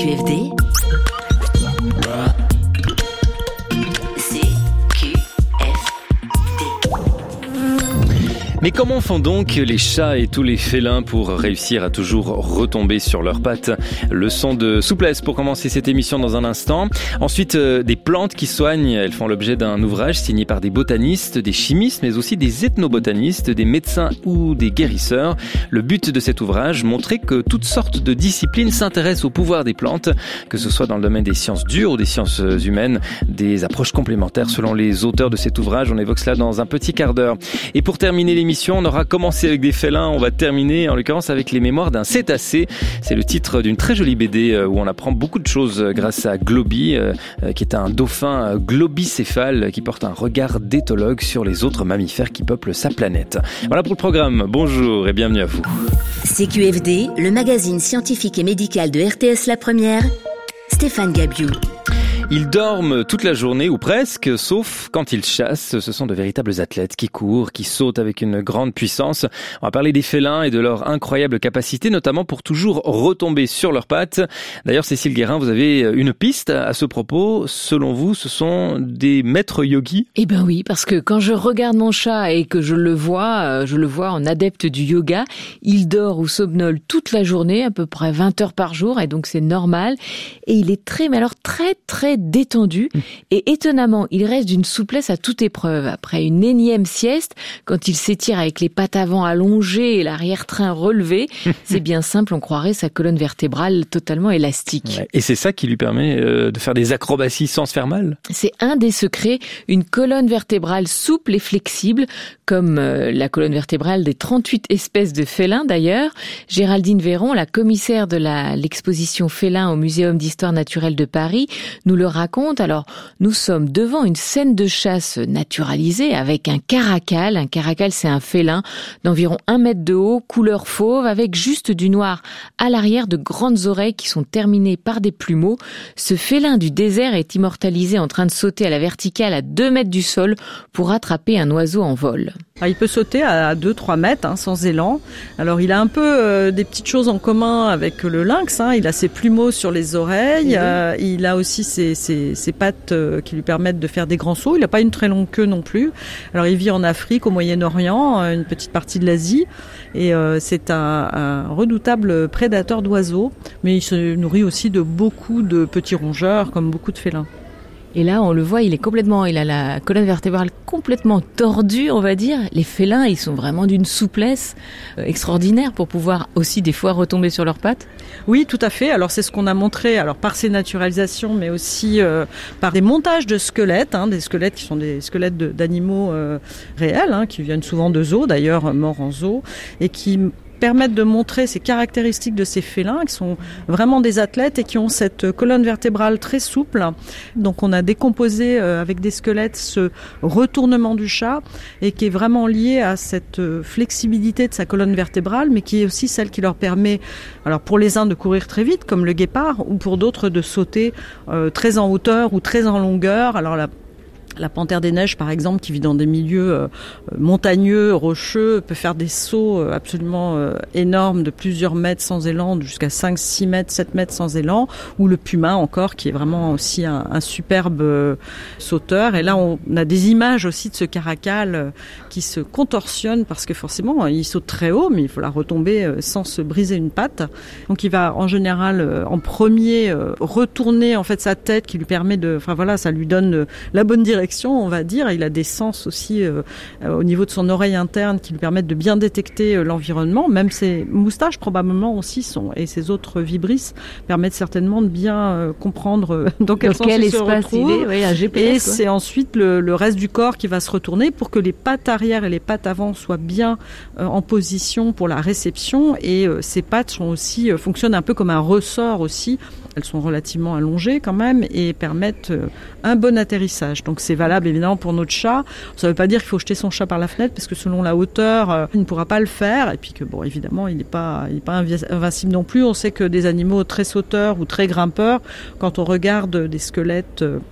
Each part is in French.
CQFD, Mais comment font donc les chats et tous les félins pour réussir à toujours retomber sur leurs pattes? Leçon de souplesse pour commencer cette émission dans un instant. Ensuite, des plantes qui soignent. Elles font l'objet d'un ouvrage signé par des botanistes, des chimistes, mais aussi des ethnobotanistes, des médecins ou des guérisseurs. Le but de cet ouvrage, montrer que toutes sortes de disciplines s'intéressent au pouvoir des plantes, que ce soit dans le domaine des sciences dures ou des sciences humaines, des approches complémentaires selon les auteurs de cet ouvrage. On évoque cela dans un petit quart d'heure. Et pour terminer l'émission, on aura commencé avec des félins, on va terminer en l'occurrence avec les mémoires d'un cétacé. C'est le titre d'une très jolie BD où on apprend beaucoup de choses grâce à Globy, qui est un dauphin globicéphale qui porte un regard d'éthologue sur les autres mammifères qui peuplent sa planète. Voilà pour le programme. Bonjour et bienvenue à vous. CQFD, le magazine scientifique et médical de RTS La Première, Stéphane Gabiou. Ils dorment toute la journée ou presque, sauf quand ils chassent. Ce sont de véritables athlètes qui courent, qui sautent avec une grande puissance. On va parler des félins et de leur incroyable capacité, notamment pour toujours retomber sur leurs pattes. D'ailleurs, Cécile Guérin, vous avez une piste à ce propos. Selon vous, ce sont des maîtres yogis? Eh ben oui, parce que quand je regarde mon chat et que je le vois en adepte du yoga, il dort ou somnole toute la journée, à peu près 20 heures par jour, et donc c'est normal. Et il est très détendu, et étonnamment, il reste d'une souplesse à toute épreuve. Après une énième sieste, quand il s'étire avec les pattes avant allongées et l'arrière-train relevé, c'est bien simple, on croirait sa colonne vertébrale totalement élastique. Ouais. Et c'est ça qui lui permet de faire des acrobaties sans se faire mal? C'est un des secrets, une colonne vertébrale souple et flexible, comme la colonne vertébrale des 38 espèces de félins d'ailleurs. Géraldine Véron, la commissaire de l'exposition Félins au Muséum d'Histoire Naturelle de Paris, nous le raconte. Alors, nous sommes devant une scène de chasse naturalisée avec un caracal. Un caracal, c'est un félin d'environ 1 mètre de haut, couleur fauve, avec juste du noir à l'arrière, de grandes oreilles qui sont terminées par des plumeaux. Ce félin du désert est immortalisé en train de sauter à la verticale à 2 mètres du sol pour attraper un oiseau en vol. Il peut sauter à 2-3 mètres sans élan. Alors il a un peu des petites choses en commun avec le lynx. Il a ses plumeaux sur les oreilles. Il a aussi ses pattes qui lui permettent de faire des grands sauts. Il n'a pas une très longue queue non plus. Alors il vit en Afrique, au Moyen-Orient, une petite partie de l'Asie. Et c'est un redoutable prédateur d'oiseaux. Mais il se nourrit aussi de beaucoup de petits rongeurs, comme beaucoup de félins. Et là, on le voit, il a la colonne vertébrale complètement tordue, on va dire. Les félins, ils sont vraiment d'une souplesse extraordinaire pour pouvoir aussi des fois retomber sur leurs pattes. Oui, tout à fait. Alors c'est ce qu'on a montré, alors par ces naturalisations, mais aussi par des montages de squelettes, des squelettes qui sont des squelettes d'animaux réels, qui viennent souvent de zoos, d'ailleurs morts en zoo, et qui permettent de montrer ces caractéristiques de ces félins qui sont vraiment des athlètes et qui ont cette colonne vertébrale très souple. Donc on a décomposé avec des squelettes ce retournement du chat et qui est vraiment lié à cette flexibilité de sa colonne vertébrale, mais qui est aussi celle qui leur permet, alors pour les uns de courir très vite comme le guépard, ou pour d'autres de sauter très en hauteur ou très en longueur. Alors la panthère des neiges, par exemple, qui vit dans des milieux montagneux, rocheux, peut faire des sauts absolument énormes de plusieurs mètres sans élan, jusqu'à 5, 6 mètres, 7 mètres sans élan. Ou le puma encore, qui est vraiment aussi un superbe sauteur. Et là, on a des images aussi de ce caracal qui se contorsionne parce que forcément, il saute très haut, mais il faut la retomber sans se briser une patte. Donc, il va en général, en premier, retourner en fait sa tête, qui lui permet ça lui donne la bonne direction, on va dire. Il a des sens aussi au niveau de son oreille interne qui lui permettent de bien détecter l'environnement. Même ses moustaches probablement aussi et ses autres vibrisses permettent certainement de bien comprendre dans quel sens il se retrouve. Un GPS, et c'est ensuite le reste du corps qui va se retourner pour que les pattes arrière et les pattes avant soient bien en position pour la réception. Et ces pattes fonctionnent un peu comme un ressort aussi. Elles sont relativement allongées quand même et permettent un bon atterrissage. Donc c'est valable évidemment pour notre chat. Ça ne veut pas dire qu'il faut jeter son chat par la fenêtre parce que selon la hauteur, il ne pourra pas le faire. Et puis que évidemment, il n'est pas invincible non plus. On sait que des animaux très sauteurs ou très grimpeurs, quand on regarde des squelettes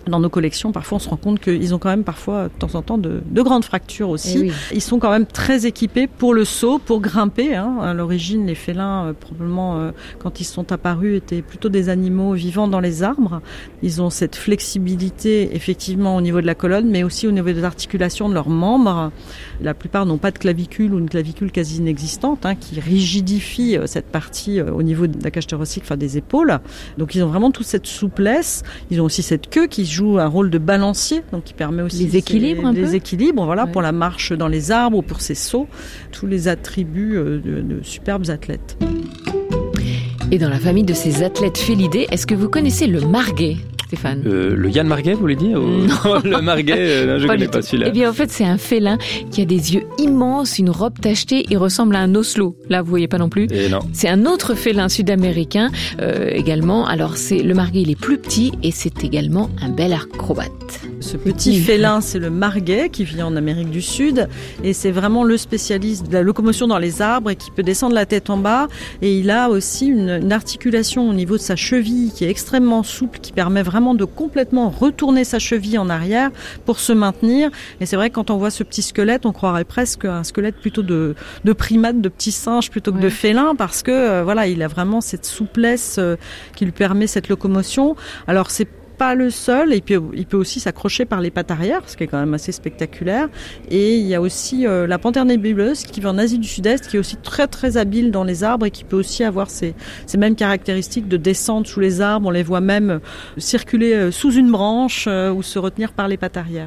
Dans nos collections, parfois, on se rend compte qu'ils ont quand même parfois, de temps en temps, de grandes fractures aussi. Oui. Ils sont quand même très équipés pour le saut, pour grimper. À l'origine, les félins, probablement, quand ils sont apparus, étaient plutôt des animaux vivant dans les arbres. Ils ont cette flexibilité, effectivement, au niveau de la colonne, mais aussi au niveau des articulations de leurs membres. La plupart n'ont pas de clavicule ou une clavicule quasi inexistante, qui rigidifie cette partie au niveau de la cage thoracique, enfin des épaules. Donc, ils ont vraiment toute cette souplesse. Ils ont aussi cette queue qui joue un rôle de balancier, donc qui permet aussi les équilibres les équilibres, voilà, pour la marche dans les arbres ou pour ses sauts, tous les attributs de superbes athlètes. Et dans la famille de ces athlètes félidés, est-ce que vous connaissez le marguet, Stéphane? Le Yann Marguet, vous voulez dire? Non, le Marguet, je ne connais pas celui-là. Eh bien, en fait, c'est un félin qui a des yeux immenses, une robe tachetée. Il ressemble à un oslo. Là, vous voyez pas non plus. Et non. C'est un autre félin sud-américain également. Alors, le marguet, il est plus petit et c'est également un bel acrobate. Ce petit félin, c'est le marguet qui vit en Amérique du Sud et c'est vraiment le spécialiste de la locomotion dans les arbres et qui peut descendre la tête en bas. Et il a aussi une articulation au niveau de sa cheville qui est extrêmement souple, qui permet vraiment de complètement retourner sa cheville en arrière pour se maintenir. Et c'est vrai que quand on voit ce petit squelette, on croirait presque un squelette plutôt de primate, de petit singe plutôt que de félin, parce que voilà, il a vraiment cette souplesse qui lui permet cette locomotion. Alors c'est pas le seul, et puis il peut aussi s'accrocher par les pattes arrière, ce qui est quand même assez spectaculaire. Et il y a aussi la panthère nébuleuse qui vit en Asie du Sud-Est, qui est aussi très très habile dans les arbres et qui peut aussi avoir ces mêmes caractéristiques de descendre sous les arbres. On les voit même circuler sous une branche ou se retenir par les pattes arrière.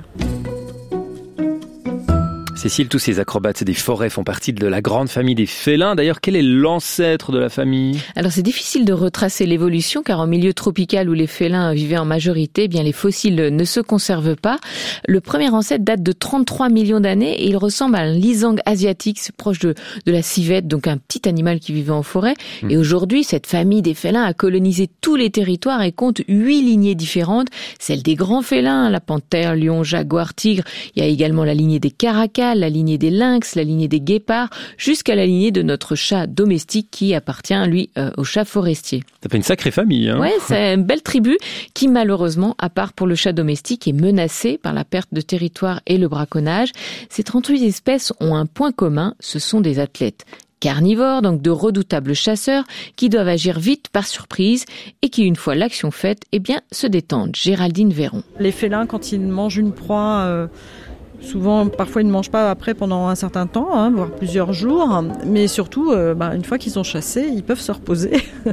Cécile, tous ces acrobates des forêts font partie de la grande famille des félins. D'ailleurs, quel est l'ancêtre de la famille? Alors, c'est difficile de retracer l'évolution car en milieu tropical où les félins vivaient en majorité, eh bien les fossiles ne se conservent pas. Le premier ancêtre date de 33 millions d'années et il ressemble à un lisangue asiatique, c'est proche de la civette, donc un petit animal qui vivait en forêt. Et aujourd'hui, cette famille des félins a colonisé tous les territoires et compte 8 lignées différentes. Celle des grands félins, la panthère, lion, jaguar, tigre. Il y a également la lignée des caracals, la lignée des lynx, la lignée des guépards, jusqu'à la lignée de notre chat domestique qui appartient, lui, au chat forestier. Ça fait une sacrée famille, hein. Ouais, c'est une belle tribu qui, malheureusement, à part pour le chat domestique, est menacée par la perte de territoire et le braconnage. Ces 38 espèces ont un point commun, ce sont des athlètes carnivores, donc de redoutables chasseurs qui doivent agir vite par surprise et qui, une fois l'action faite, eh bien, se détendent. Géraldine Véron. Les félins, quand ils mangent une proie, souvent, parfois, ils ne mangent pas après pendant un certain temps, voire plusieurs jours. Mais surtout, une fois qu'ils ont chassé, ils peuvent se reposer.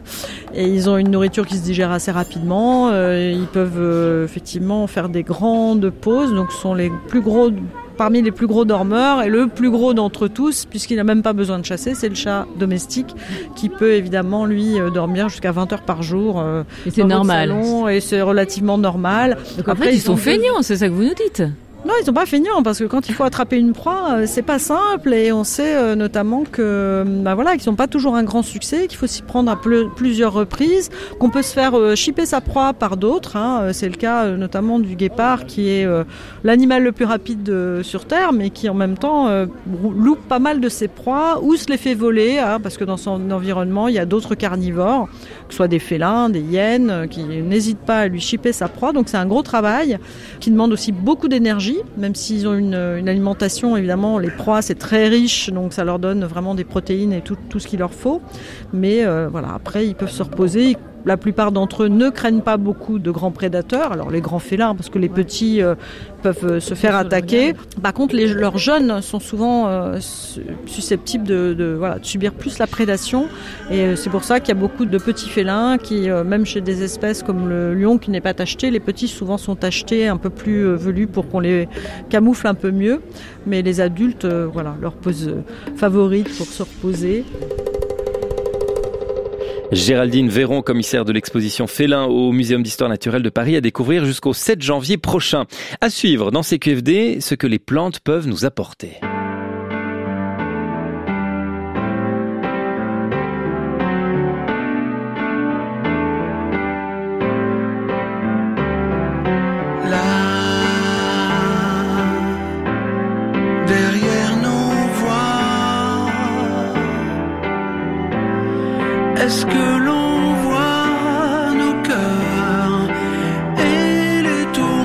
Et ils ont une nourriture qui se digère assez rapidement. Ils peuvent effectivement faire des grandes pauses. Donc, ce sont les plus gros, parmi les plus gros dormeurs. Et le plus gros d'entre tous, puisqu'il n'a même pas besoin de chasser, c'est le chat domestique qui peut évidemment, lui, dormir jusqu'à 20 heures par jour. Et c'est normal. Salon, et c'est relativement normal. Donc après, ils sont feignants, c'est ça que vous nous dites? Non, ils sont pas feignants parce que quand il faut attraper une proie, c'est pas simple et on sait notamment que qu'ils sont pas toujours un grand succès, qu'il faut s'y prendre à plusieurs reprises, qu'on peut se faire chipper sa proie par d'autres. C'est le cas notamment du guépard qui est l'animal le plus rapide sur Terre, mais qui en même temps loupe pas mal de ses proies ou se les fait voler, parce que dans son environnement il y a d'autres carnivores, que ce soit des félins, des hyènes, qui n'hésitent pas à lui chipper sa proie. Donc c'est un gros travail qui demande aussi beaucoup d'énergie. Même s'ils ont une alimentation, évidemment, les proies, c'est très riche, donc ça leur donne vraiment des protéines et tout ce qu'il leur faut. Mais après, ils peuvent se reposer. La plupart d'entre eux ne craignent pas beaucoup de grands prédateurs. Alors les grands félins, parce que les petits peuvent se faire attaquer. Par contre, leurs jeunes sont souvent susceptibles de subir plus la prédation. Et c'est pour ça qu'il y a beaucoup de petits félins qui, même chez des espèces comme le lion qui n'est pas tacheté, les petits souvent sont tachetés un peu plus velus pour qu'on les camoufle un peu mieux. Mais les adultes, leur pose favorite pour se reposer. Géraldine Véron, commissaire de l'exposition Félin au Muséum d'Histoire Naturelle de Paris, à découvrir jusqu'au 7 janvier prochain. À suivre dans CQFD, ce que les plantes peuvent nous apporter. Derrière nos voix, est-ce que l'on voit nos cœurs et les tours?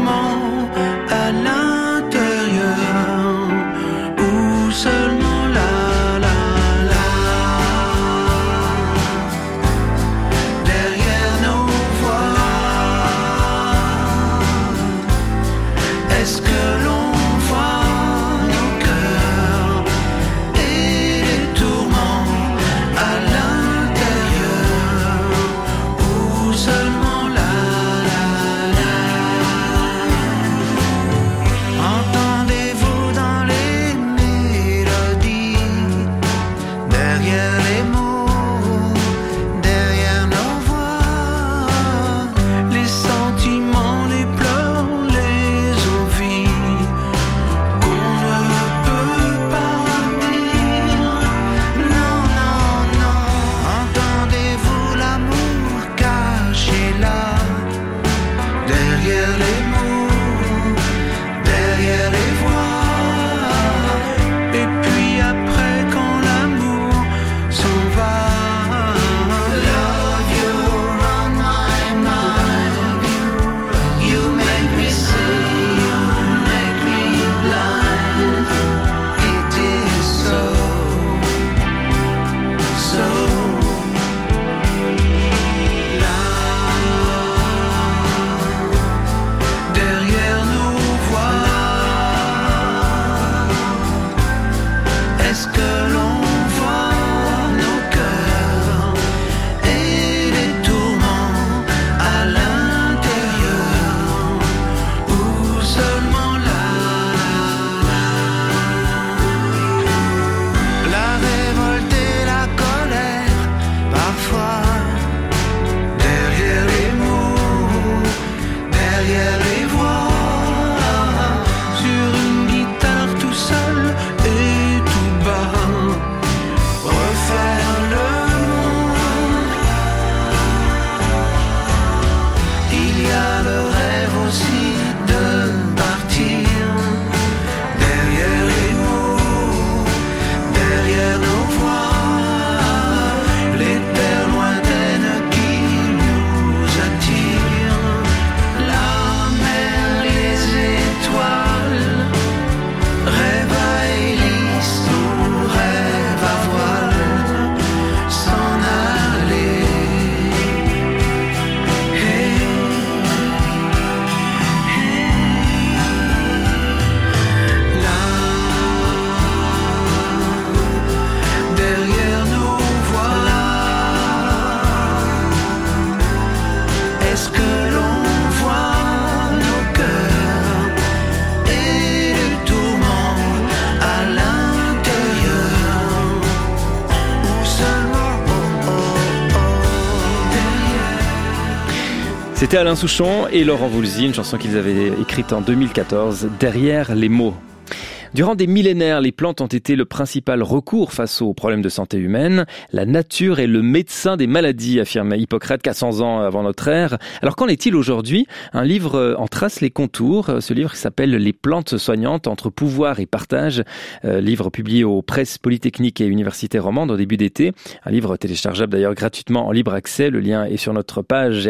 C'était Alain Souchon et Laurent Voulzy, une chanson qu'ils avaient écrite en 2014, Derrière les mots. Durant des millénaires, les plantes ont été le principal recours face aux problèmes de santé humaine. La nature est le médecin des maladies, affirmait Hippocrate 400 ans avant notre ère. Alors qu'en est-il aujourd'hui ? Un livre en trace les contours. Ce livre qui s'appelle Les plantes soignantes entre pouvoir et partage. Livre publié aux presses polytechniques et universités romandes au début d'été. Un livre téléchargeable d'ailleurs gratuitement en libre accès. Le lien est sur notre page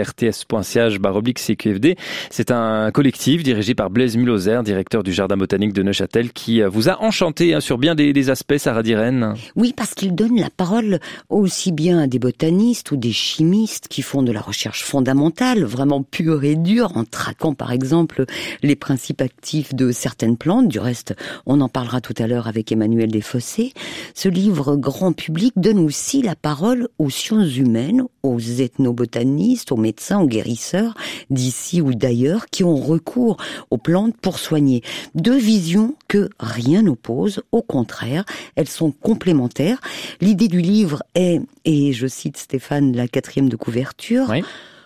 rts.ch/CQFD. C'est un collectif dirigé par Blaise Mulhoser, directeur du Jardin botanique de Neuchâtel, qui vous a enchanté sur bien des aspects, Sarah Diren. Oui, parce qu'il donne la parole aussi bien à des botanistes ou des chimistes qui font de la recherche fondamentale, vraiment pure et dure, en traquant par exemple les principes actifs de certaines plantes. Du reste, on en parlera tout à l'heure avec Emmanuel Desfossés. Ce livre grand public donne aussi la parole aux sciences humaines, aux ethnobotanistes, aux médecins, aux guérisseurs d'ici ou d'ailleurs qui ont recours aux plantes pour soigner. Deux visions que rien n'oppose, au contraire, elles sont complémentaires. L'idée du livre est, et je cite Stéphane, la 4e de couverture, oui.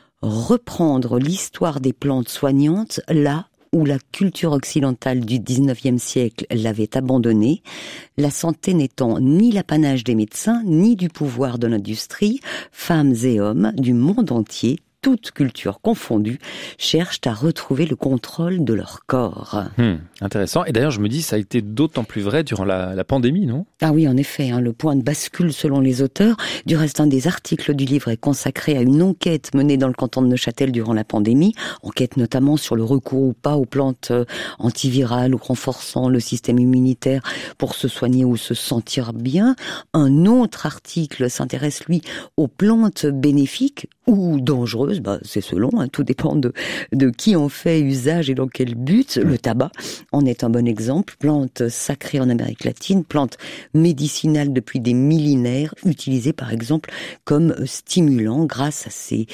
Reprendre l'histoire des plantes soignantes là où la culture occidentale du 19e siècle l'avait abandonnée, la santé n'étant ni l'apanage des médecins, ni du pouvoir de l'industrie, femmes et hommes du monde entier, toutes cultures confondues, cherchent à retrouver le contrôle de leur corps. Intéressant. Et d'ailleurs, je me dis, ça a été d'autant plus vrai durant la pandémie, non ? Ah oui, en effet, le point de bascule selon les auteurs. Du reste, un des articles du livre est consacré à une enquête menée dans le canton de Neuchâtel durant la pandémie. Enquête notamment sur le recours ou pas aux plantes antivirales ou renforçant le système immunitaire pour se soigner ou se sentir bien. Un autre article s'intéresse, lui, aux plantes bénéfiques ou dangereuses, c'est selon, tout dépend de qui en fait usage et dans quel but. Le tabac en est un bon exemple, plante sacrée en Amérique latine, plante médicinale depuis des millénaires, utilisée par exemple comme stimulant grâce à ces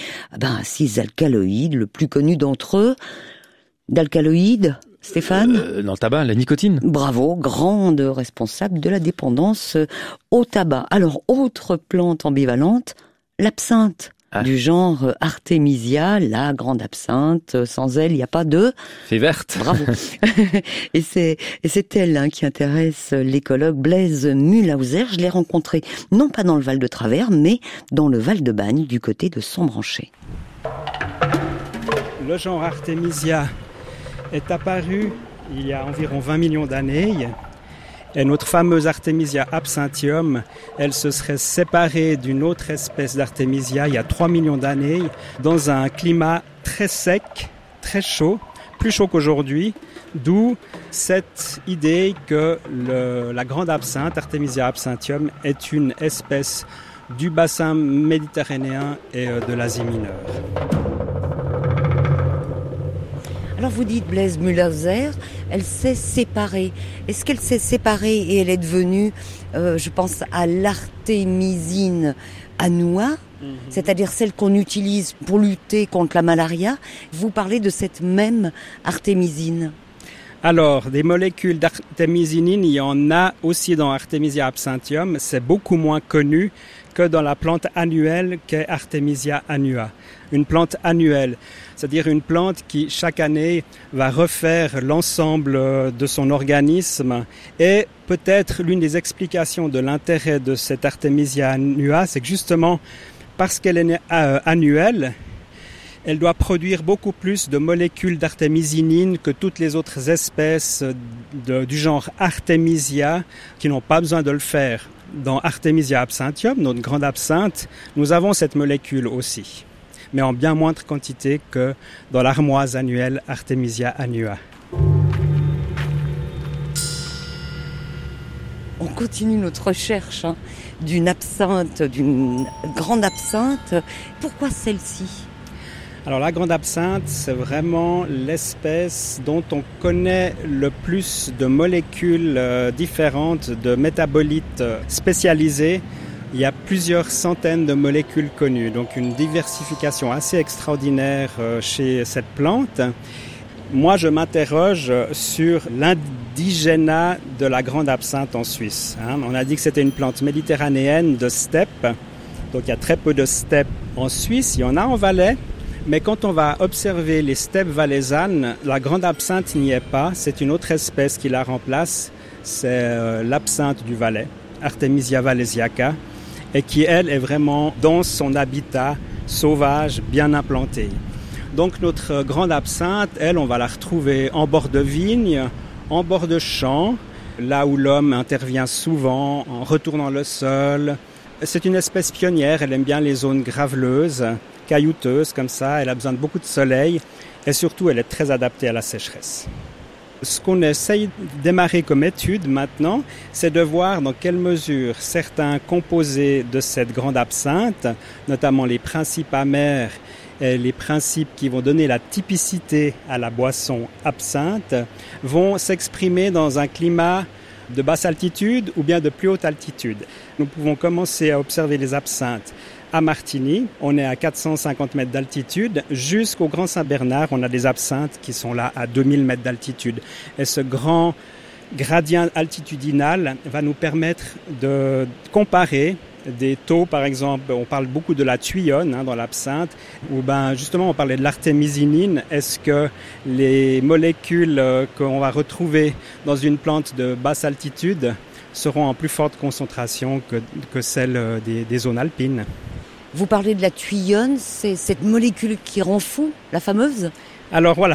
alcaloïdes, le plus connu d'entre eux, d'alcaloïdes, Stéphane ? Dans le tabac, la nicotine. Bravo, grande responsable de la dépendance au tabac. Alors, autre plante ambivalente, l'absinthe. Du genre Artemisia, la grande absinthe, sans elle, il n'y a pas de... C'est verte. Bravo. Et c'est elle qui intéresse l'écologue Blaise Mulhoser. Je l'ai rencontrée, non pas dans le Val de Travers, mais dans le Val de Bagne, du côté de Sambranché. Le genre Artemisia est apparu il y a environ 20 millions d'années. Et notre fameuse Artemisia absinthium, elle se serait séparée d'une autre espèce d'Artemisia il y a 3 millions d'années dans un climat très sec, très chaud, plus chaud qu'aujourd'hui, d'où cette idée que la grande absinthe, Artemisia absinthium, est une espèce du bassin méditerranéen et de l'Asie mineure. Alors vous dites Blaise Mulhoser, elle s'est séparée. Est-ce qu'elle s'est séparée et elle est devenue, je pense à l'artémisine annua, c'est-à-dire celle qu'on utilise pour lutter contre la malaria. Vous parlez de cette même artémisine. Alors, des molécules d'artémisinine, il y en a aussi dans Artemisia absinthium. C'est beaucoup moins connu que dans la plante annuelle qu'est Artemisia annua. Une plante annuelle, c'est-à-dire une plante qui, chaque année, va refaire l'ensemble de son organisme. Et peut-être l'une des explications de l'intérêt de cette Artemisia annua, c'est que justement, parce qu'elle est annuelle, elle doit produire beaucoup plus de molécules d'artémisinine que toutes les autres espèces du genre Artemisia qui n'ont pas besoin de le faire. Dans Artemisia absinthium, notre grande absinthe, nous avons cette molécule aussi, mais en bien moindre quantité que dans l'armoise annuelle Artemisia annua. On continue notre recherche d'une absinthe, d'une grande absinthe. Pourquoi celle-ci ? Alors la grande absinthe, c'est vraiment l'espèce dont on connaît le plus de molécules différentes, de métabolites spécialisés. Il y a plusieurs centaines de molécules connues, donc une diversification assez extraordinaire chez cette plante. Moi, je m'interroge sur l'indigénat de la grande absinthe en Suisse. On a dit que c'était une plante méditerranéenne de steppe, donc il y a très peu de steppes en Suisse, il y en a en Valais. Mais quand on va observer les steppes valaisannes, la grande absinthe n'y est pas. C'est une autre espèce qui la remplace. C'est l'absinthe du Valais, Artemisia valesiaca, et qui, elle, est vraiment dans son habitat sauvage, bien implanté. Donc notre grande absinthe, elle, on va la retrouver en bord de vigne, en bord de champ, là où l'homme intervient souvent en retournant le sol. C'est une espèce pionnière, elle aime bien les zones graveleuses, caillouteuses comme ça, elle a besoin de beaucoup de soleil et surtout elle est très adaptée à la sécheresse. Ce qu'on essaye de démarrer comme étude maintenant, c'est de voir dans quelle mesure certains composés de cette grande absinthe, notamment les principes amers et les principes qui vont donner la typicité à la boisson absinthe, vont s'exprimer dans un climat de basse altitude ou bien de plus haute altitude. Nous pouvons commencer à observer les absinthes à Martigny, on est à 450 mètres d'altitude, jusqu'au Grand Saint-Bernard, on a des absinthes qui sont là à 2000 mètres d'altitude. Et ce grand gradient altitudinal va nous permettre de comparer des taux, par exemple, on parle beaucoup de la tuyonne dans l'absinthe, où justement on parlait de l'artémisinine. Est-ce que les molécules qu'on va retrouver dans une plante de basse altitude seront en plus forte concentration que celles des zones alpines? Vous parlez de la tuyonne, c'est cette molécule qui rend fou, la fameuse? Alors voilà,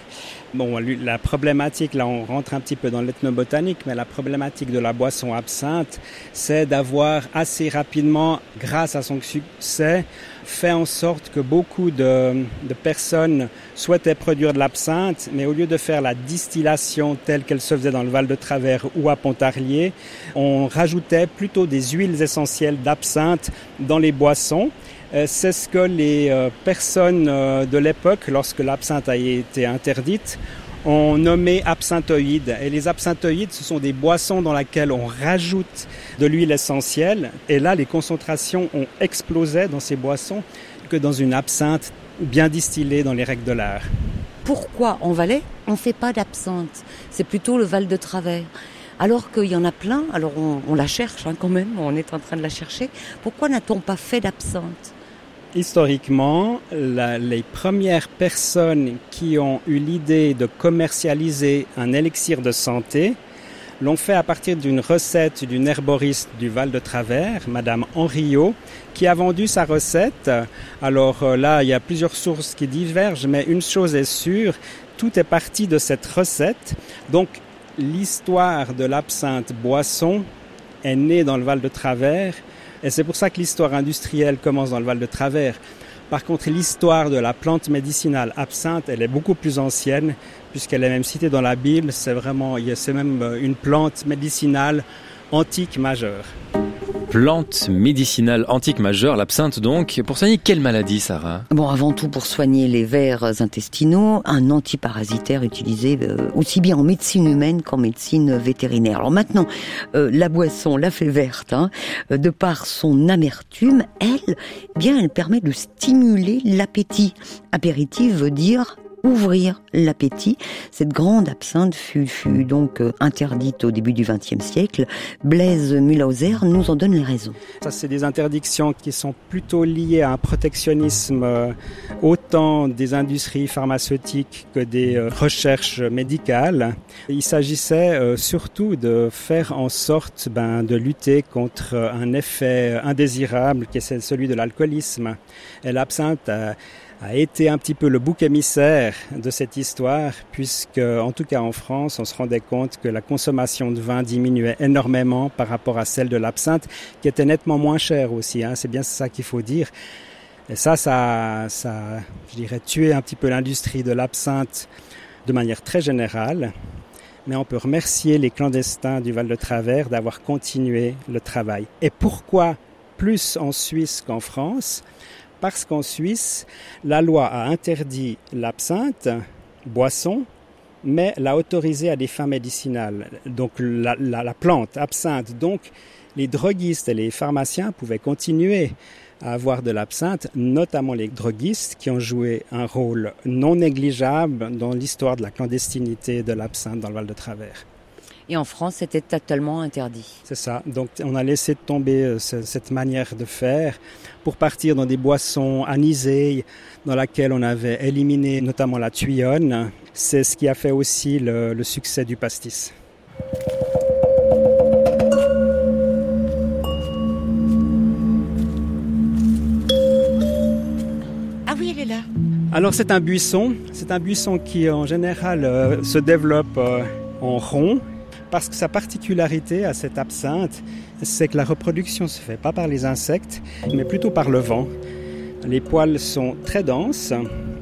bon, la problématique, là on rentre un petit peu dans l'ethnobotanique, mais la problématique de la boisson absinthe, c'est d'avoir assez rapidement, grâce à son succès, fait en sorte que beaucoup de personnes souhaitaient produire de l'absinthe, mais au lieu de faire la distillation telle qu'elle se faisait dans le Val de Travers ou à Pontarlier, on rajoutait plutôt des huiles essentielles d'absinthe dans les boissons. C'est ce que les personnes de l'époque, lorsque l'absinthe a été interdite, ont nommé absinthoïdes. Et les absinthoïdes, ce sont des boissons dans lesquelles on rajoute de l'huile essentielle. Et là, les concentrations ont explosé dans ces boissons que dans une absinthe bien distillée dans les règles de l'art. Pourquoi en Valais, on ne fait pas d'absinthe? C'est plutôt le Val de Travers. Alors qu'il y en a plein, alors on la cherche quand même, on est en train de la chercher. Pourquoi n'a-t-on pas fait d'absinthe? Historiquement, les premières personnes qui ont eu l'idée de commercialiser un élixir de santé l'ont fait à partir d'une recette d'une herboriste du Val de Travers, Madame Henriot, qui a vendu sa recette. Alors là, il y a plusieurs sources qui divergent, mais une chose est sûre, tout est parti de cette recette. Donc, l'histoire de l'absinthe boisson est née dans le Val de Travers. Et c'est pour ça que l'histoire industrielle commence dans le Val de Travers. Par contre, l'histoire de la plante médicinale absinthe, elle est beaucoup plus ancienne, puisqu'elle est même citée dans la Bible. C'est même une plante médicinale antique majeure. Plante médicinale antique majeure, l'absinthe donc. Pour soigner quelle maladie, Sarah? Bon, avant tout pour soigner les vers intestinaux, un antiparasitaire utilisé aussi bien en médecine humaine qu'en médecine vétérinaire. Alors maintenant, la boisson, la fée verte, de par son amertume, elle permet de stimuler l'appétit. Apéritif veut dire ouvrir l'appétit. Cette grande absinthe fut donc interdite au début du XXe siècle. Blaise Mühlhauser nous en donne les raisons. Ça, c'est des interdictions qui sont plutôt liées à un protectionnisme autant des industries pharmaceutiques que des recherches médicales. Il s'agissait surtout de faire en sorte de lutter contre un effet indésirable qui est celui de l'alcoolisme. Et l'absinthe a été un petit peu le bouc émissaire de cette histoire, puisque, en tout cas en France, on se rendait compte que la consommation de vin diminuait énormément par rapport à celle de l'absinthe, qui était nettement moins chère aussi. C'est bien ça qu'il faut dire. Et ça, je dirais, tué un petit peu l'industrie de l'absinthe de manière très générale. Mais on peut remercier les clandestins du Val de Travers d'avoir continué le travail. Et pourquoi plus en Suisse qu'en France ? Parce qu'en Suisse, la loi a interdit l'absinthe, boisson, mais l'a autorisée à des fins médicinales. Donc la plante, absinthe. Donc les droguistes et les pharmaciens pouvaient continuer à avoir de l'absinthe, notamment les droguistes qui ont joué un rôle non négligeable dans l'histoire de la clandestinité de l'absinthe dans le Val de Travers. Et en France, c'était totalement interdit. C'est ça. Donc, on a laissé tomber cette manière de faire pour partir dans des boissons anisées dans laquelle on avait éliminé notamment la tuyonne. C'est ce qui a fait aussi le succès du pastis. Ah oui, elle est là. Alors c'est un buisson qui en général se développe en rond parce que sa particularité à cette absinthe, c'est que la reproduction ne se fait pas par les insectes, mais plutôt par le vent. Les poils sont très denses.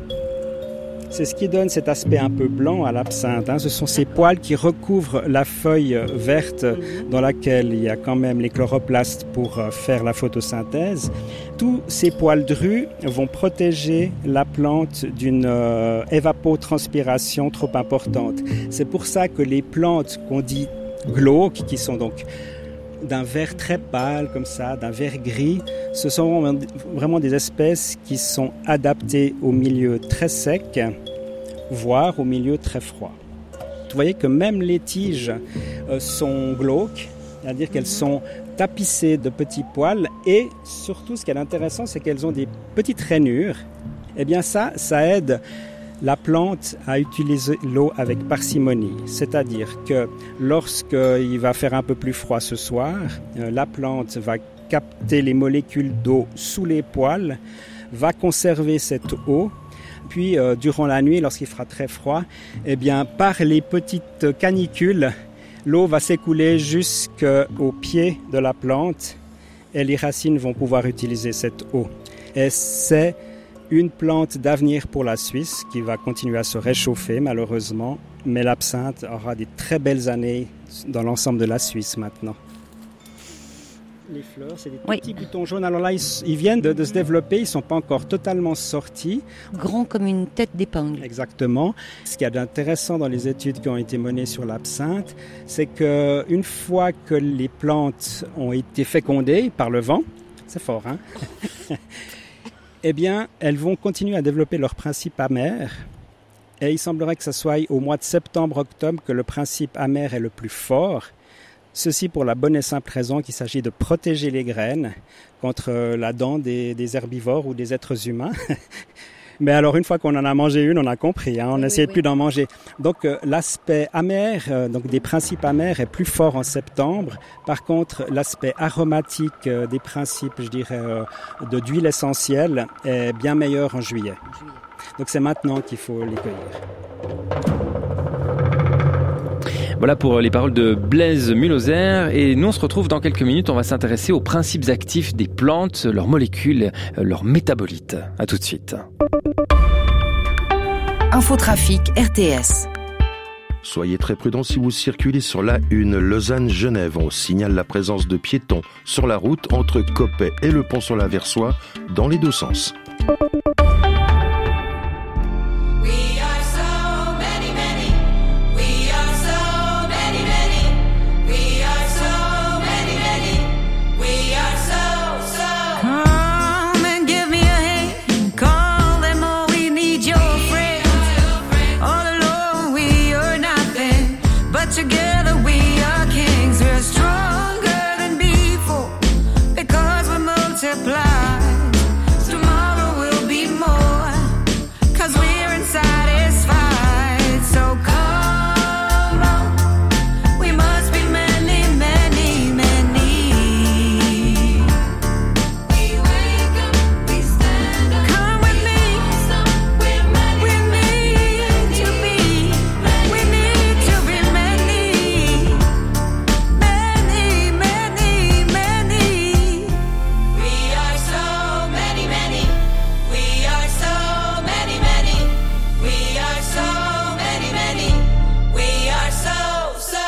C'est ce qui donne cet aspect un peu blanc à l'absinthe. Ce sont ces poils qui recouvrent la feuille verte dans laquelle il y a quand même les chloroplastes pour faire la photosynthèse. Tous ces poils drus vont protéger la plante d'une évapotranspiration trop importante. C'est pour ça que les plantes qu'on dit glauques, qui sont donc d'un vert très pâle comme ça, d'un vert gris, ce sont vraiment des espèces qui sont adaptées au milieu très sec, voire au milieu très froid. Vous voyez que même les tiges sont glauques, c'est-à-dire qu'elles sont tapissées de petits poils et surtout ce qui est intéressant, c'est qu'elles ont des petites rainures. Eh bien ça aide la plante à utiliser l'eau avec parcimonie, c'est-à-dire que lorsqu'il va faire un peu plus froid ce soir, la plante va capter les molécules d'eau sous les poils, va conserver cette eau, puis durant la nuit, lorsqu'il fera très froid, eh bien, par les petites canicules, l'eau va s'écouler jusqu'au pied de la plante et les racines vont pouvoir utiliser cette eau. Et c'est une plante d'avenir pour la Suisse qui va continuer à se réchauffer malheureusement, mais l'absinthe aura des très belles années dans l'ensemble de la Suisse maintenant. Les fleurs, c'est des petits boutons jaunes. Alors là, ils viennent de se développer, ils ne sont pas encore totalement sortis. Grands comme une tête d'épingle. Exactement. Ce qu'il y a d'intéressant dans les études qui ont été menées sur l'absinthe, c'est qu'une fois que les plantes ont été fécondées par le vent, c'est fort, hein eh bien, elles vont continuer à développer leur principe amer. Et il semblerait que ce soit au mois de septembre-octobre que le principe amer est le plus fort. Ceci pour la bonne et simple raison qu'il s'agit de protéger les graines contre la dent des herbivores ou des êtres humains. Mais alors, une fois qu'on en a mangé une, on a compris, on n'essaie plus d'en manger. Donc, l'aspect amer, donc des principes amers, est plus fort en septembre. Par contre, l'aspect aromatique des principes, je dirais, d'huile essentielle est bien meilleur en juillet. Donc, c'est maintenant qu'il faut les cueillir. Voilà pour les paroles de Blaise Muloser. Et nous, on se retrouve dans quelques minutes. On va s'intéresser aux principes actifs des plantes, leurs molécules, leurs métabolites. À tout de suite. Infotrafic RTS. Soyez très prudents si vous circulez sur la 1 Lausanne-Genève. On signale la présence de piétons sur la route entre Coppet et le pont sur la Versoix dans les deux sens. Together we are kings, we're stronger than before, because we multiply. Tomorrow will be more, 'cause we're unsatisfied. So come on, we must be many, many, many. We wake up, we stand up, come with me, we're many, we need to be, we need to be many, many, many, many. We are so many, many. We are so many, many. We are so many, many. We are so.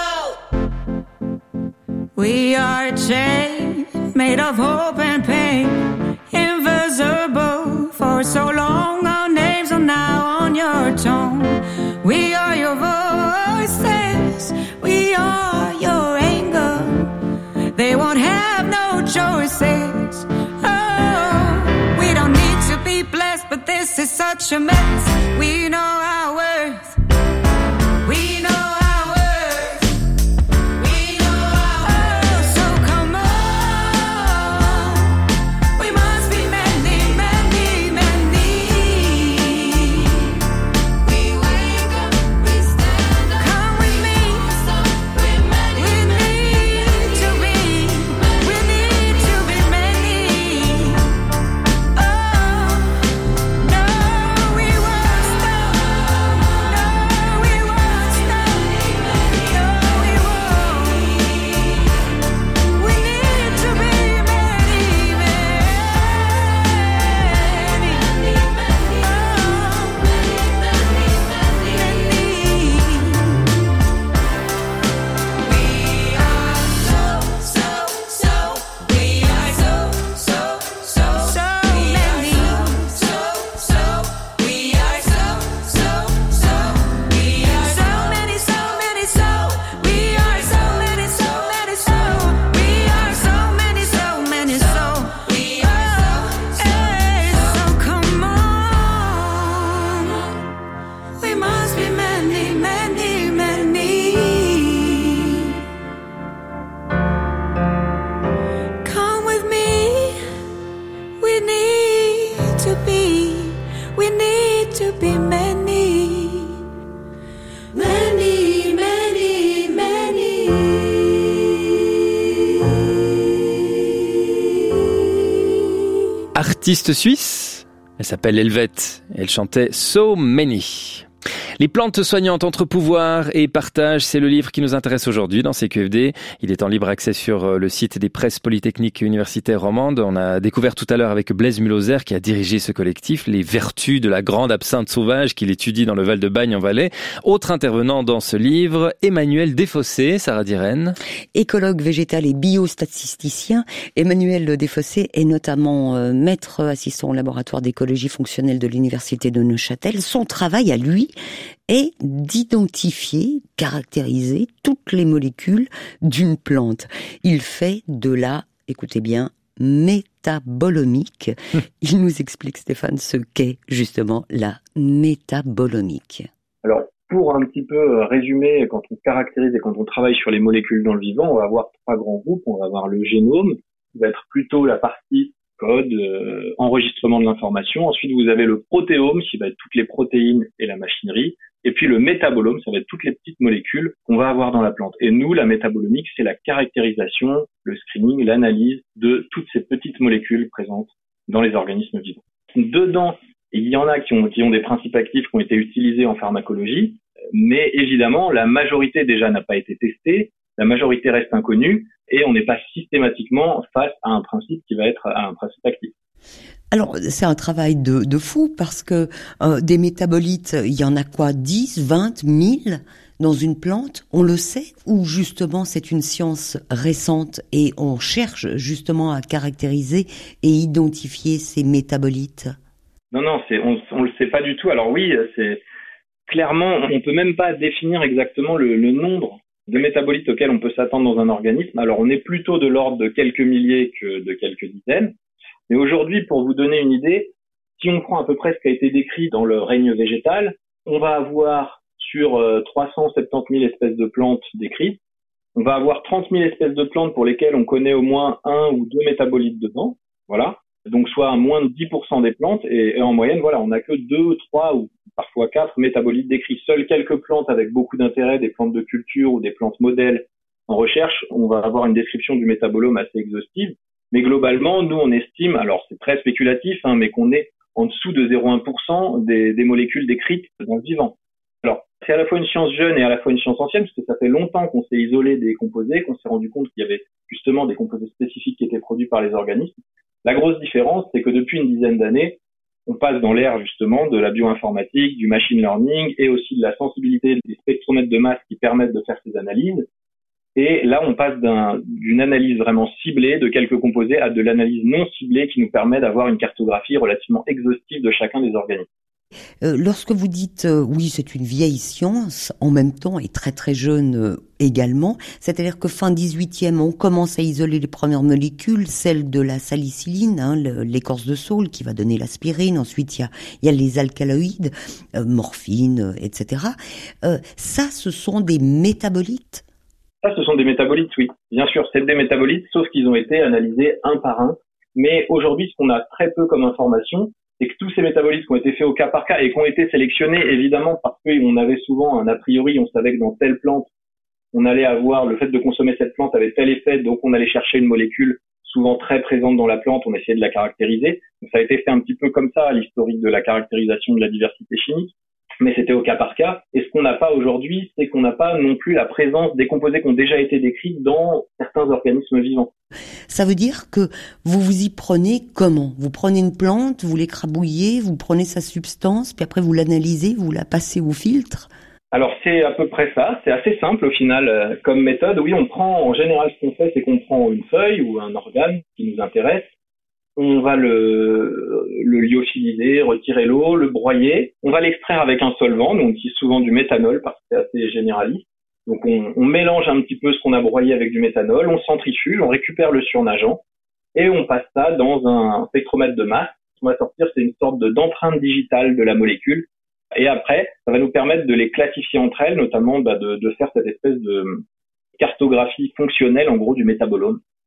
We are a chain made of hope and pain, invisible for so long. Our names are now on your tongue. We are your voices. We are your anger. They won't have no choices. Oh, we don't need to be blessed, but this is such a mess. We know our worth. We know our worth. we need to be many. Many, many, many. Artiste suisse, elle s'appelle Helvète, elle chantait So Many. Les plantes soignantes entre pouvoir et partage, c'est le livre qui nous intéresse aujourd'hui dans CQFD. Il est en libre accès sur le site des presses polytechniques universitaires romandes. On a découvert tout à l'heure avec Blaise Mulhoser qui a dirigé ce collectif, les vertus de la grande absinthe sauvage qu'il étudie dans le Val de Bagne en Valais. Autre intervenant dans ce livre, Emmanuel Desfossés, Sarah Dirène. Écologue végétal et biostatisticien, Emmanuel Desfossés est notamment maître assistant au laboratoire d'écologie fonctionnelle de l'université de Neuchâtel. Son travail à lui est d'identifier, caractériser toutes les molécules d'une plante. Il fait de la, écoutez bien, métabolomique. Il nous explique, Stéphane, ce qu'est justement la métabolomique. Alors, pour un petit peu résumer, quand on caractérise et quand on travaille sur les molécules dans le vivant, on va avoir 3 grands groupes. On va avoir le génome, qui va être plutôt la partie code, enregistrement de l'information. Ensuite, vous avez le protéome, qui va être toutes les protéines et la machinerie. Et puis le métabolome, ça va être toutes les petites molécules qu'on va avoir dans la plante. Et nous, la métabolomique, c'est la caractérisation, le screening, l'analyse de toutes ces petites molécules présentes dans les organismes vivants. Dedans, il y en a qui ont des principes actifs qui ont été utilisés en pharmacologie, mais évidemment, la majorité déjà n'a pas été testée, la majorité reste inconnue, et on n'est pas systématiquement face à un principe qui va être un principe actif. Alors, c'est un travail de fou parce que des métabolites, il y en a quoi, 10, 20, 1000 dans une plante? On le sait ou justement c'est une science récente et on cherche justement à caractériser et identifier ces métabolites? Non, on le sait pas du tout. Alors oui, c'est clairement, on peut même pas définir exactement le nombre de métabolites auxquels on peut s'attendre dans un organisme. Alors on est plutôt de l'ordre de quelques milliers que de quelques dizaines. Mais aujourd'hui, pour vous donner une idée, si on prend à peu près ce qui a été décrit dans le règne végétal, on va avoir sur 370 000 espèces de plantes décrites, on va avoir 30 000 espèces de plantes pour lesquelles on connaît au moins 1 ou 2 métabolites dedans, voilà. Donc soit à moins de 10% des plantes, et en moyenne, voilà, on n'a que 2, 3 ou parfois 4 métabolites décrits. Seules quelques plantes avec beaucoup d'intérêt, des plantes de culture ou des plantes modèles en recherche, on va avoir une description du métabolome assez exhaustive. Mais globalement, nous, on estime, alors c'est très spéculatif, mais qu'on est en dessous de 0,1% des molécules décrites dans le vivant. Alors, c'est à la fois une science jeune et à la fois une science ancienne, parce que ça fait longtemps qu'on s'est isolé des composés, qu'on s'est rendu compte qu'il y avait justement des composés spécifiques qui étaient produits par les organismes. La grosse différence, c'est que depuis une dizaine d'années, on passe dans l'ère justement de la bioinformatique, du machine learning et aussi de la sensibilité des spectromètres de masse qui permettent de faire ces analyses. Et là, on passe d'une analyse vraiment ciblée de quelques composés à de l'analyse non ciblée qui nous permet d'avoir une cartographie relativement exhaustive de chacun des organismes. Lorsque vous dites oui, c'est une vieille science, en même temps et très très jeune également, c'est-à-dire que fin 18e, on commence à isoler les premières molécules, celles de la salicyline, l'écorce de saule qui va donner l'aspirine, ensuite il y a les alcaloïdes, morphine, etc. Ça, ce sont des métabolites? Ça, ce sont des métabolites, oui. Bien sûr, c'est des métabolites, sauf qu'ils ont été analysés un par un. Mais aujourd'hui, ce qu'on a très peu comme information, c'est que tous ces métabolites qui ont été faits au cas par cas et qui ont été sélectionnés, évidemment, parce qu'on avait souvent un a priori, on savait que dans telle plante, on allait avoir, le fait de consommer cette plante avait tel effet, donc on allait chercher une molécule souvent très présente dans la plante, on essayait de la caractériser. Donc ça a été fait un petit peu comme ça, à l'historique de la caractérisation de la diversité chimique. Mais c'était au cas par cas. Et ce qu'on n'a pas aujourd'hui, c'est qu'on n'a pas non plus la présence des composés qui ont déjà été décrits dans certains organismes vivants. Ça veut dire que vous vous y prenez comment? Vous prenez une plante, vous l'écrabouillez, vous prenez sa substance, puis après vous l'analysez, vous la passez au filtre? Alors c'est à peu près ça, c'est assez simple au final comme méthode. Oui, on prend, en général ce qu'on fait, c'est qu'on prend une feuille ou un organe qui nous intéresse. On va le lyophiliser, retirer l'eau, le broyer. On va l'extraire avec un solvant. Nous, on utilise souvent du méthanol parce que c'est assez généraliste. Donc, on mélange un petit peu ce qu'on a broyé avec du méthanol. On centrifuge, on récupère le surnageant et on passe ça dans un spectromètre de masse. Ce qu'on va sortir, c'est une sorte d'empreinte digitale de la molécule. Et après, ça va nous permettre de les classifier entre elles, notamment de faire cette espèce de cartographie fonctionnelle, en gros, du métabolome.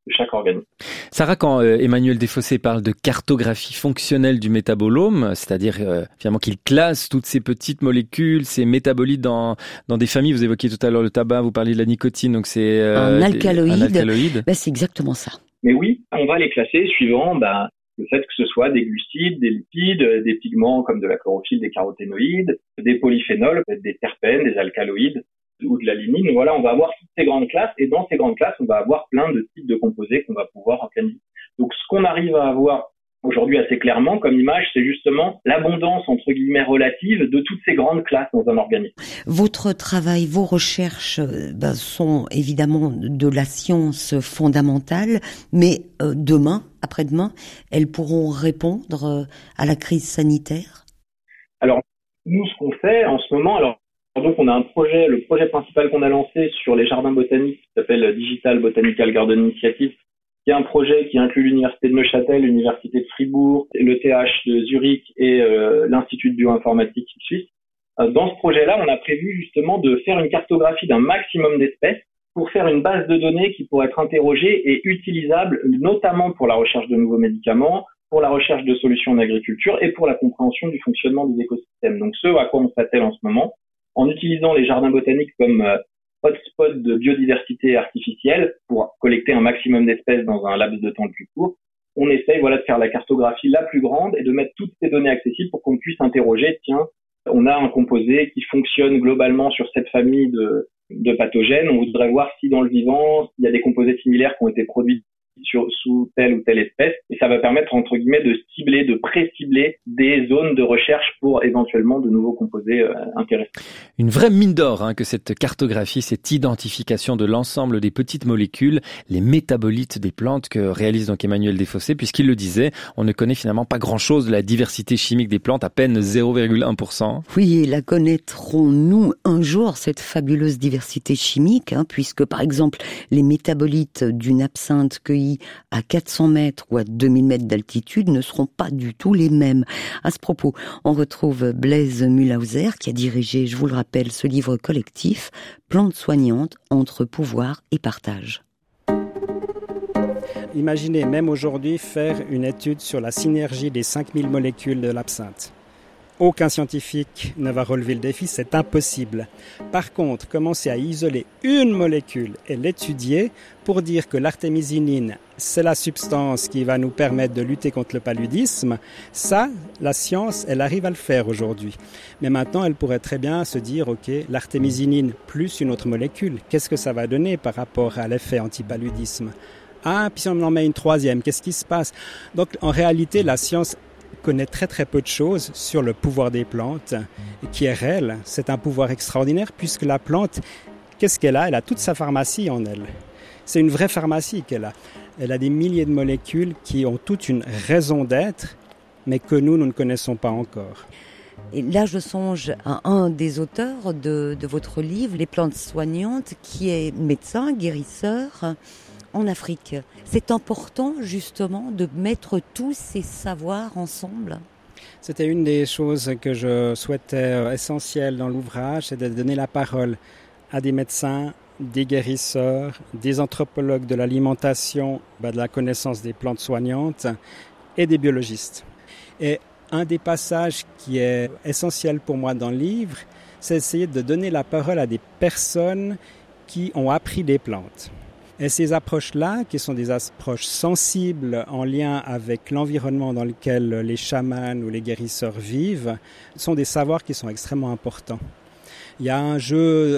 chaque organisme. Sarah, quand Emmanuel Desfossés parle de cartographie fonctionnelle du métabolome, c'est-à-dire finalement qu'il classe toutes ces petites molécules, ces métabolites dans des familles, vous évoquiez tout à l'heure le tabac, vous parliez de la nicotine, donc c'est un alcaloïde. Ben, c'est exactement ça. Mais oui, on va les classer suivant le fait que ce soit des glucides, des lipides, des pigments comme de la chlorophylle, des caroténoïdes, des polyphénols, des terpènes, des alcaloïdes ou de la lignine. Voilà, on va avoir toutes ces grandes classes et dans ces grandes classes, on va avoir plein de types de composés qu'on va pouvoir organiser. Donc ce qu'on arrive à avoir aujourd'hui assez clairement comme image, c'est justement l'abondance entre guillemets relative de toutes ces grandes classes dans un organisme. Votre travail, vos recherches sont évidemment de la science fondamentale, mais demain, après-demain, elles pourront répondre à la crise sanitaire? Alors, nous, ce qu'on fait en ce moment, donc on a un projet, le projet principal qu'on a lancé sur les jardins botaniques qui s'appelle Digital Botanical Garden Initiative, qui est un projet qui inclut l'Université de Neuchâtel, l'Université de Fribourg, le TH de Zurich et l'Institut de bioinformatique suisse. Dans ce projet-là, on a prévu justement de faire une cartographie d'un maximum d'espèces pour faire une base de données qui pourrait être interrogée et utilisable notamment pour la recherche de nouveaux médicaments, pour la recherche de solutions en agriculture et pour la compréhension du fonctionnement des écosystèmes. Donc ce à quoi on s'attelle en ce moment, en utilisant les jardins botaniques comme hotspot de biodiversité artificielle pour collecter un maximum d'espèces dans un laps de temps le plus court. On essaye de faire la cartographie la plus grande et de mettre toutes ces données accessibles pour qu'on puisse interroger, tiens, on a un composé qui fonctionne globalement sur cette famille de pathogènes. On voudrait voir si dans le vivant, il y a des composés similaires qui ont été produits sous telle ou telle espèce, et ça va permettre entre guillemets de cibler, de pré-cibler des zones de recherche pour éventuellement de nouveaux composés intéressants. Une vraie mine d'or que cette cartographie, cette identification de l'ensemble des petites molécules, les métabolites des plantes que réalise donc Emmanuel Desfossés, puisqu'il le disait, on ne connaît finalement pas grand-chose de la diversité chimique des plantes, à peine 0,1%. Oui, et la connaîtrons-nous un jour, cette fabuleuse diversité chimique, puisque par exemple les métabolites d'une absinthe cueillie à 400 mètres ou à 2000 mètres d'altitude ne seront pas du tout les mêmes. À ce propos, on retrouve Blaise Mühlhauser qui a dirigé, je vous le rappelle, ce livre collectif, Plantes soignantes entre pouvoir et partage. Imaginez même aujourd'hui faire une étude sur la synergie des 5000 molécules de l'absinthe. Aucun scientifique ne va relever le défi, c'est impossible. Par contre, commencer à isoler une molécule et l'étudier pour dire que l'artémisinine, c'est la substance qui va nous permettre de lutter contre le paludisme, ça, la science, elle arrive à le faire aujourd'hui. Mais maintenant, elle pourrait très bien se dire, ok, l'artémisinine plus une autre molécule, qu'est-ce que ça va donner par rapport à l'effet anti-paludisme ? Ah, puis si on en met une troisième, qu'est-ce qui se passe ? Donc, en réalité, la science connaît très très peu de choses sur le pouvoir des plantes, qui est réel. C'est un pouvoir extraordinaire puisque la plante, qu'est-ce qu'elle a ? Elle a toute sa pharmacie en elle. C'est une vraie pharmacie qu'elle a. Elle a des milliers de molécules qui ont toute une raison d'être, mais que nous ne connaissons pas encore. Et là, je songe à un des auteurs de votre livre, Les plantes soignantes, qui est médecin, guérisseur en Afrique. C'est important justement de mettre tous ces savoirs ensemble. C'était une des choses que je souhaitais essentielles dans l'ouvrage, c'est de donner la parole à des médecins, des guérisseurs, des anthropologues de l'alimentation, de la connaissance des plantes soignantes et des biologistes. Et un des passages qui est essentiel pour moi dans le livre, c'est essayer de donner la parole à des personnes qui ont appris des plantes. Et ces approches-là, qui sont des approches sensibles en lien avec l'environnement dans lequel les chamans ou les guérisseurs vivent, sont des savoirs qui sont extrêmement importants. Il y a un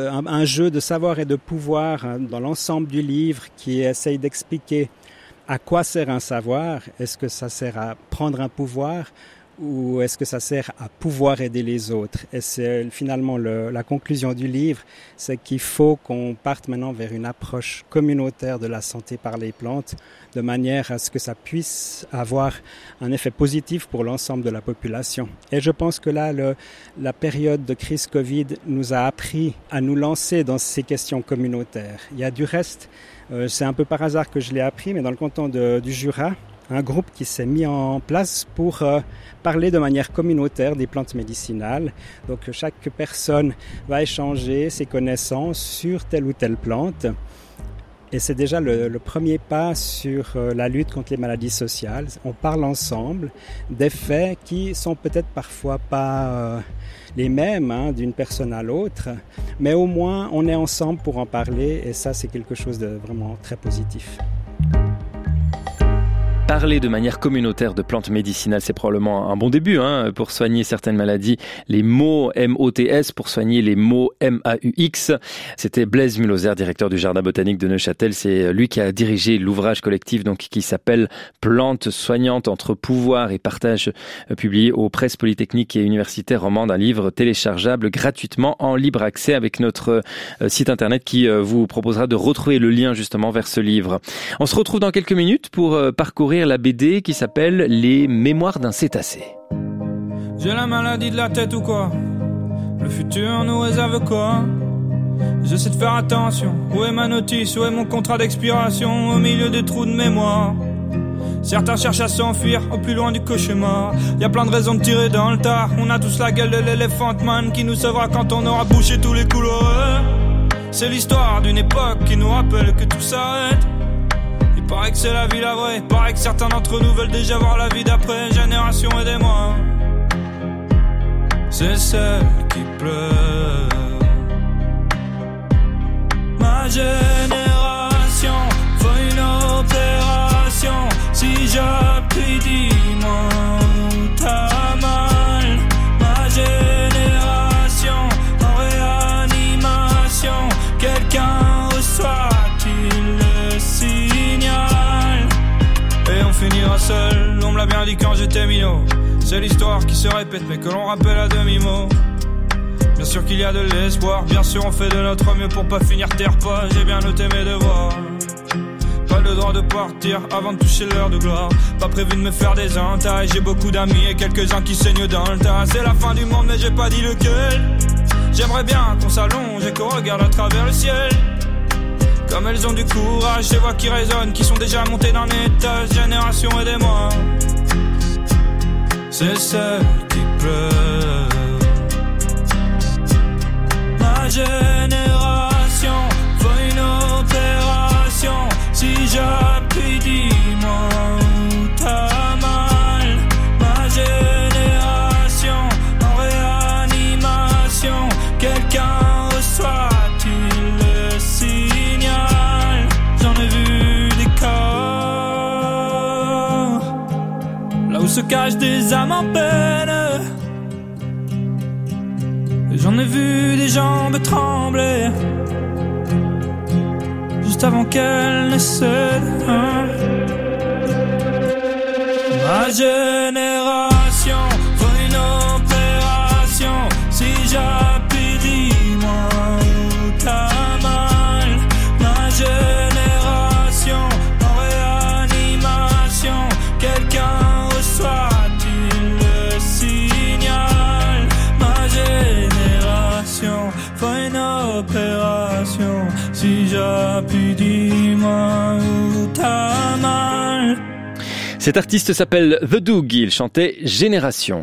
jeu de savoir et de pouvoir dans l'ensemble du livre qui essaye d'expliquer à quoi sert un savoir. Est-ce que ça sert à prendre un pouvoir ou est-ce que ça sert à pouvoir aider les autres ? Et c'est finalement la conclusion du livre, c'est qu'il faut qu'on parte maintenant vers une approche communautaire de la santé par les plantes, de manière à ce que ça puisse avoir un effet positif pour l'ensemble de la population. Et je pense que là, la période de crise Covid nous a appris à nous lancer dans ces questions communautaires. Il y a du reste, c'est un peu par hasard que je l'ai appris, mais dans le canton du Jura, un groupe qui s'est mis en place pour parler de manière communautaire des plantes médicinales. Donc chaque personne va échanger ses connaissances sur telle ou telle plante. Et c'est déjà le premier pas sur la lutte contre les maladies sociales. On parle ensemble des faits qui sont peut-être parfois pas les mêmes d'une personne à l'autre, mais au moins on est ensemble pour en parler et ça c'est quelque chose de vraiment très positif. Parler de manière communautaire de plantes médicinales, c'est probablement un bon début pour soigner certaines maladies. Les mots MOTS pour soigner les mots MAUX. C'était Blaise Mulhoser, directeur du Jardin botanique de Neuchâtel. C'est lui qui a dirigé l'ouvrage collectif qui s'appelle Plantes soignantes entre pouvoir et partage, publié aux presses polytechniques et universitaires romandes. Un livre téléchargeable gratuitement en libre accès avec notre site internet qui vous proposera de retrouver le lien justement vers ce livre. On se retrouve dans quelques minutes pour parcourir la BD qui s'appelle Les Mémoires d'un cétacé. J'ai la maladie de la tête ou quoi? Le futur nous réserve quoi? J'essaie de faire attention. Où est ma notice? Où est mon contrat d'expiration? Au milieu des trous de mémoire. Certains cherchent à s'enfuir au plus loin du cauchemar. Y a plein de raisons de tirer dans le tas. On a tous la gueule de l'éléphant man qui nous sauvera quand on aura bouché tous les couloirs. C'est l'histoire d'une époque qui nous rappelle que tout s'arrête. Paraît que c'est la vie la vraie, paraît que certains d'entre nous veulent déjà voir la vie d'après. Génération, aidez-moi. C'est celle qui pleure. Ma génération fait une opération. Si j'appuie, dis-moi où t'as mal. Ma génération en réanimation. Quelqu'un reçoit-il le signal? Et on finira seul, on me l'a bien dit quand j'étais minot. C'est l'histoire qui se répète mais que l'on rappelle à demi-mot. Bien sûr qu'il y a de l'espoir, bien sûr on fait de notre mieux pour pas finir terre-pas. J'ai bien noté mes devoirs. Pas le droit de partir avant de toucher l'heure de gloire. Pas prévu de me faire des entailles. J'ai beaucoup d'amis et quelques-uns qui saignent dans le tas. C'est la fin du monde mais j'ai pas dit lequel. J'aimerais bien qu'on s'allonge et qu'on regarde à travers le ciel. Comme elles ont du courage, ces voix qui résonnent, qui sont déjà montées d'un étage. Génération, aidez-moi. C'est celle qui pleure. Ma génération fait une opération. Si j'appuie, dis-moi où t'as mal. Ma génération en réanimation. Quelqu'un reçoit-il le signal? J'en ai vu des cas là où se cachent des âmes en peine. Et j'en ai vu des jambes trembler juste avant qu'elles ne cèdent. Ma génération fait une opération. Si j'appuie, dis-moi où t'as mal. Ma génération en réanimation. Quelqu'un reçoit-il le signal? Ma génération fait une opération. Si j'appuie, dis-moi où t'as mal. Cet artiste s'appelle The Doug, il chantait Génération.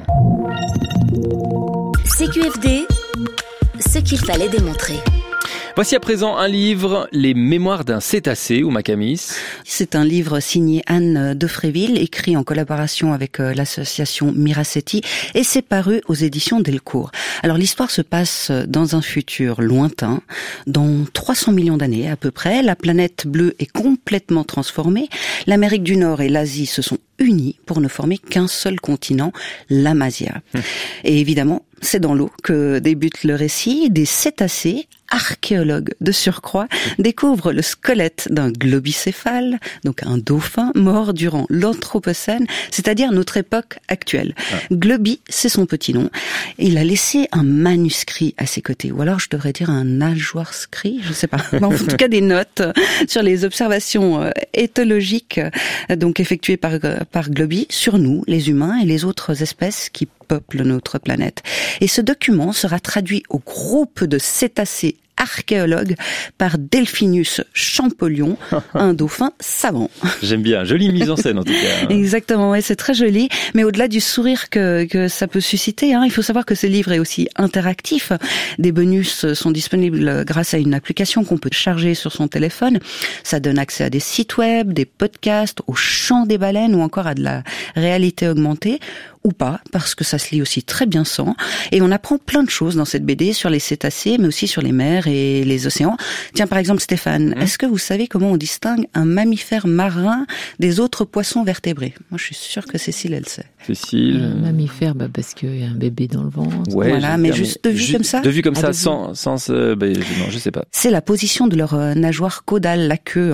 CQFD, ce qu'il fallait démontrer. Voici à présent un livre, Les Mémoires d'un cétacé, ou Macamis. C'est un livre signé Anne Defréville, écrit en collaboration avec l'association Miraceti, et c'est paru aux éditions Delcourt. Alors l'histoire se passe dans un futur lointain, dans 300 millions d'années à peu près. La planète bleue est complètement transformée. L'Amérique du Nord et l'Asie se sont unis pour ne former qu'un seul continent, l'Amasia. Et évidemment, c'est dans l'eau que débute le récit. Des cétacés, archéologues de surcroît, découvrent le squelette d'un globicéphale, donc un dauphin mort durant l'Anthropocène, c'est-à-dire notre époque actuelle. Globi, c'est son petit nom. Il a laissé un manuscrit à ses côtés, ou alors je devrais dire un nageoire-scrit, je sais pas. En tout cas, des notes sur les observations éthologiques donc effectuées par Globi sur nous, les humains et les autres espèces qui peuplent notre planète. Et ce document sera traduit au groupe de cétacés archéologue par Delphinus Champollion, un dauphin savant. J'aime bien, jolie mise en scène en tout cas. Exactement, ouais, c'est très joli. Mais au-delà du sourire que ça peut susciter, il faut savoir que ce livre est aussi interactif. Des bonus sont disponibles grâce à une application qu'on peut charger sur son téléphone. Ça donne accès à des sites web, des podcasts, au chant des baleines ou encore à de la réalité augmentée. Ou pas, parce que ça se lit aussi très bien sans. Et on apprend plein de choses dans cette BD sur les cétacés, mais aussi sur les mers et les océans. Tiens, par exemple, Stéphane, est-ce que vous savez comment on distingue un mammifère marin des autres poissons vertébrés? Moi, je suis sûre que Cécile, elle sait. Cécile. Un mammifère, parce qu'il y a un bébé dans le ventre. Ouais, voilà, mais juste de vue comme ça. De vue comme ça, sans non, je sais pas. C'est la position de leur nageoire caudale, la queue.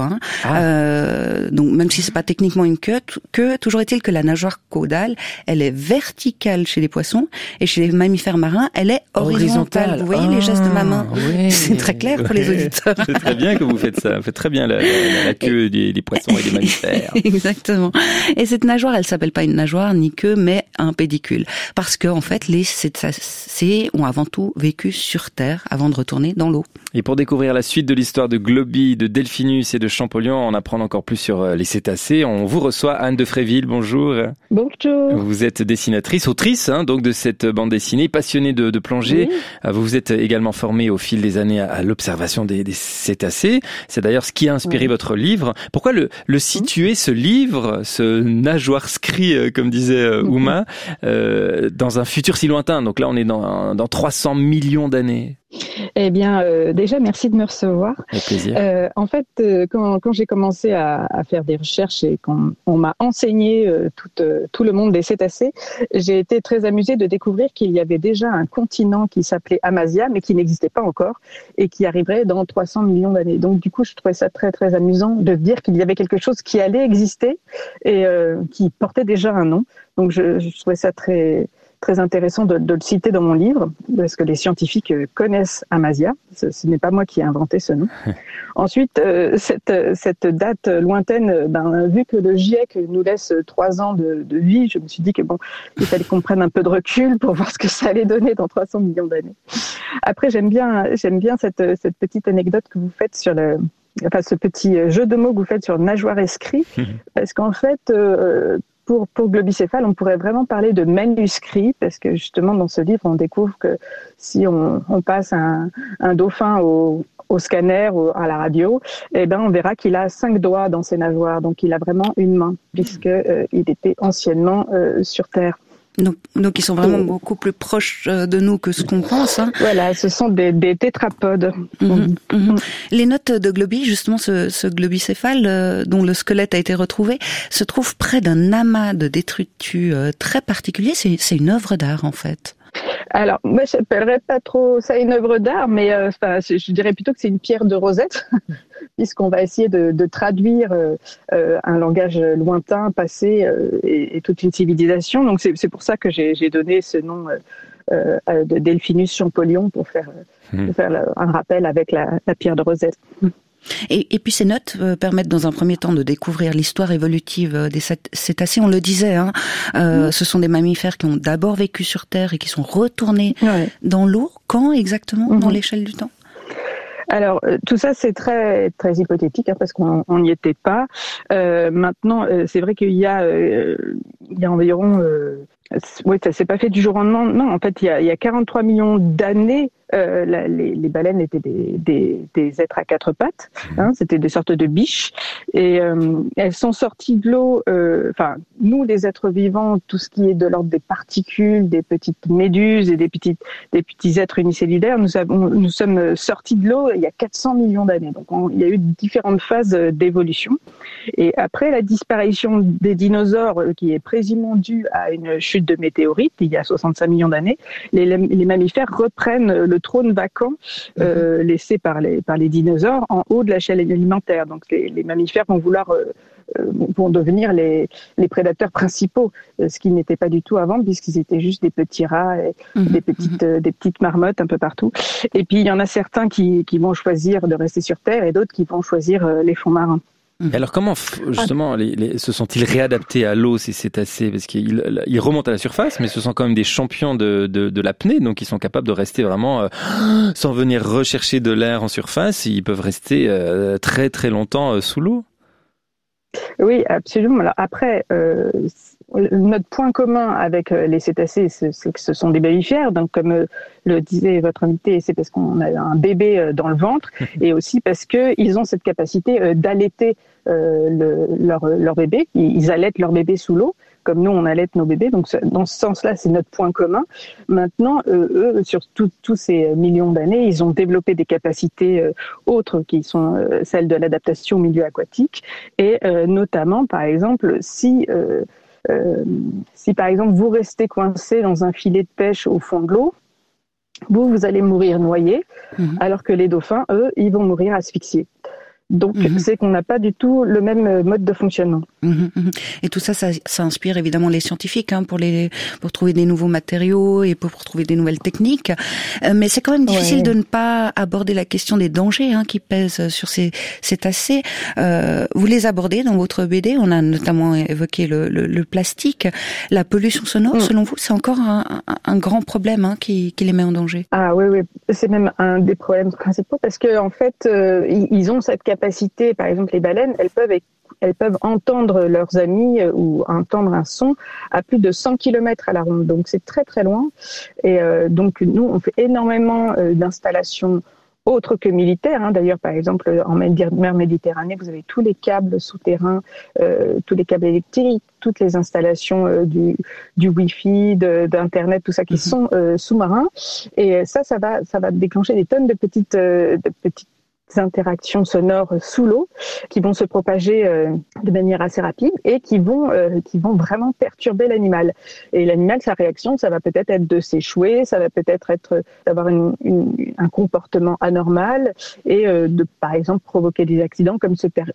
Donc, même si c'est pas techniquement une queue, toujours est-il que la nageoire caudale, elle est verticale chez les poissons et chez les mammifères marins, elle est horizontale. Vous voyez les gestes de ma main? Ouais, c'est très clair pour les auditeurs. C'est très bien que vous faites ça. Vous faites très bien la queue des poissons et des mammifères. Exactement. Et cette nageoire, elle s'appelle pas une nageoire ni queue, mais un pédicule. Parce que, en fait, les cétacés ont avant tout vécu sur Terre avant de retourner dans l'eau. Et pour découvrir la suite de l'histoire de Globy, de Delphinus et de Champollion, en apprendre encore plus sur les cétacés, on vous reçoit Anne de Fréville. Bonjour. Bonjour. Vous êtes dessinatrice, autrice donc de cette bande dessinée, passionnée de plongée. Oui. Vous vous êtes également formée au fil des années à l'observation des cétacés. C'est d'ailleurs ce qui a inspiré votre livre. Pourquoi le situer, ce livre, ce nageoire-scrit, comme disait Ouma, dans un futur si lointain? Donc là, on est dans 300 millions d'années. Eh bien, déjà, merci de me recevoir. Avec plaisir. En fait, quand j'ai commencé à faire des recherches et qu'on m'a enseigné tout le monde des cétacés, j'ai été très amusée de découvrir qu'il y avait déjà un continent qui s'appelait Amasia, mais qui n'existait pas encore et qui arriverait dans 300 millions d'années. Donc, du coup, je trouvais ça très, très amusant de dire qu'il y avait quelque chose qui allait exister et qui portait déjà un nom. Donc, je trouvais ça très intéressant de le citer dans mon livre, parce que les scientifiques connaissent Amasia. Ce n'est pas moi qui ai inventé ce nom. Ensuite, cette date lointaine, vu que le GIEC nous laisse 3 ans de vie, je me suis dit que il fallait qu'on prenne un peu de recul pour voir ce que ça allait donner dans 300 millions d'années. Après, j'aime bien cette petite anecdote que vous faites sur ce petit jeu de mots que vous faites sur nageoire et scrit, parce qu'en fait, pour globicéphale, on pourrait vraiment parler de manuscrit, parce que justement dans ce livre, on découvre que si on passe un dauphin au scanner ou à la radio, on verra qu'il a 5 doigts dans ses nageoires, donc il a vraiment une main, puisqu'il était anciennement sur Terre. Donc ils sont vraiment beaucoup plus proches de nous que ce qu'on pense. Voilà, ce sont des tétrapodes. Les notes de Globy, justement ce globicéphale dont le squelette a été retrouvé, se trouve près d'un amas de détritus très particulier. C'est une œuvre d'art en fait. Alors, moi, je n'appellerais pas trop ça une œuvre d'art, mais je dirais plutôt que c'est une pierre de Rosette, puisqu'on va essayer de traduire un langage lointain, passé, et toute une civilisation. Donc, c'est pour ça que j'ai donné ce nom de Delphinus Champollion pour faire un rappel avec la pierre de Rosette. Et puis ces notes permettent dans un premier temps de découvrir l'histoire évolutive des cétacés. On le disait, ce sont des mammifères qui ont d'abord vécu sur Terre et qui sont retournés dans l'eau. Quand exactement dans l'échelle du temps? Alors, tout ça, c'est très, très hypothétique, parce qu'on n'y était pas. Maintenant, c'est vrai qu'il y a environ... ça s'est pas fait du jour au lendemain. Non, en fait, il y a 43 millions d'années, les baleines étaient des êtres à 4 pattes. C'était des sortes de biches. Et elles sont sorties de l'eau... nous, les êtres vivants, tout ce qui est de l'ordre des particules, des petites méduses et des petits êtres unicellulaires, nous sommes sortis de l'eau il y a 400 millions d'années. Donc, il y a eu différentes phases d'évolution. Et après la disparition des dinosaures, qui est présumément due à une chute de météorites, il y a 65 millions d'années, les mammifères reprennent le trône vacant laissé par les dinosaures en haut de la chaîne alimentaire. Donc les mammifères vont devenir les prédateurs principaux, ce qui n'était pas du tout avant, puisqu'ils étaient juste des petits rats et des petites marmottes un peu partout. Et puis il y en a certains qui vont choisir de rester sur Terre et d'autres qui vont choisir les fonds marins. Et alors comment justement se sont-ils réadaptés à l'eau ces cétacés? Parce qu'ils remontent à la surface, mais ce sont quand même des champions de l'apnée, donc ils sont capables de rester vraiment sans venir rechercher de l'air en surface. Ils peuvent rester très très longtemps sous l'eau. Oui, absolument. Alors après, notre point commun avec les cétacés, c'est que ce sont des mammifères. Donc, comme le disait votre invité, c'est parce qu'on a un bébé dans le ventre, et aussi parce que ils ont cette capacité d'allaiter leur bébé. Ils allaitent leur bébé sous l'eau, comme nous on allaite nos bébés. Donc, dans ce sens-là, c'est notre point commun. Maintenant, eux, sur tous ces millions d'années, ils ont développé des capacités autres qui sont celles de l'adaptation au milieu aquatique, et notamment, par exemple, si par exemple vous restez coincé dans un filet de pêche au fond de l'eau, vous allez mourir noyé, alors que les dauphins, eux, ils vont mourir asphyxiés. Donc, c'est qu'on n'a pas du tout le même mode de fonctionnement. Et tout ça inspire évidemment les scientifiques pour trouver des nouveaux matériaux et pour trouver des nouvelles techniques. Mais c'est quand même difficile de ne pas aborder la question des dangers qui pèsent sur ces cétacés. Vous les abordez dans votre BD. On a notamment évoqué le plastique. La pollution sonore, selon vous, c'est encore un grand problème qui les met en danger. Ah oui, c'est même un des problèmes principaux parce que en fait, ils ont cette capacité. Par exemple, les baleines, elles peuvent entendre leurs amis ou entendre un son à plus de 100 km à la ronde. Donc, c'est très, très loin. Et donc, nous, on fait énormément d'installations autres que militaires. D'ailleurs, par exemple, en mer Méditerranée, vous avez tous les câbles souterrains, tous les câbles électriques, toutes les installations du Wi-Fi, d'Internet, tout ça qui sont sous-marins. Et ça va déclencher des tonnes de petites interactions sonores sous l'eau qui vont se propager de manière assez rapide et qui vont vraiment perturber l'animal. Et l'animal, sa réaction, ça va peut-être être de s'échouer, ça va peut-être être d'avoir un comportement anormal et de, par exemple, provoquer des accidents comme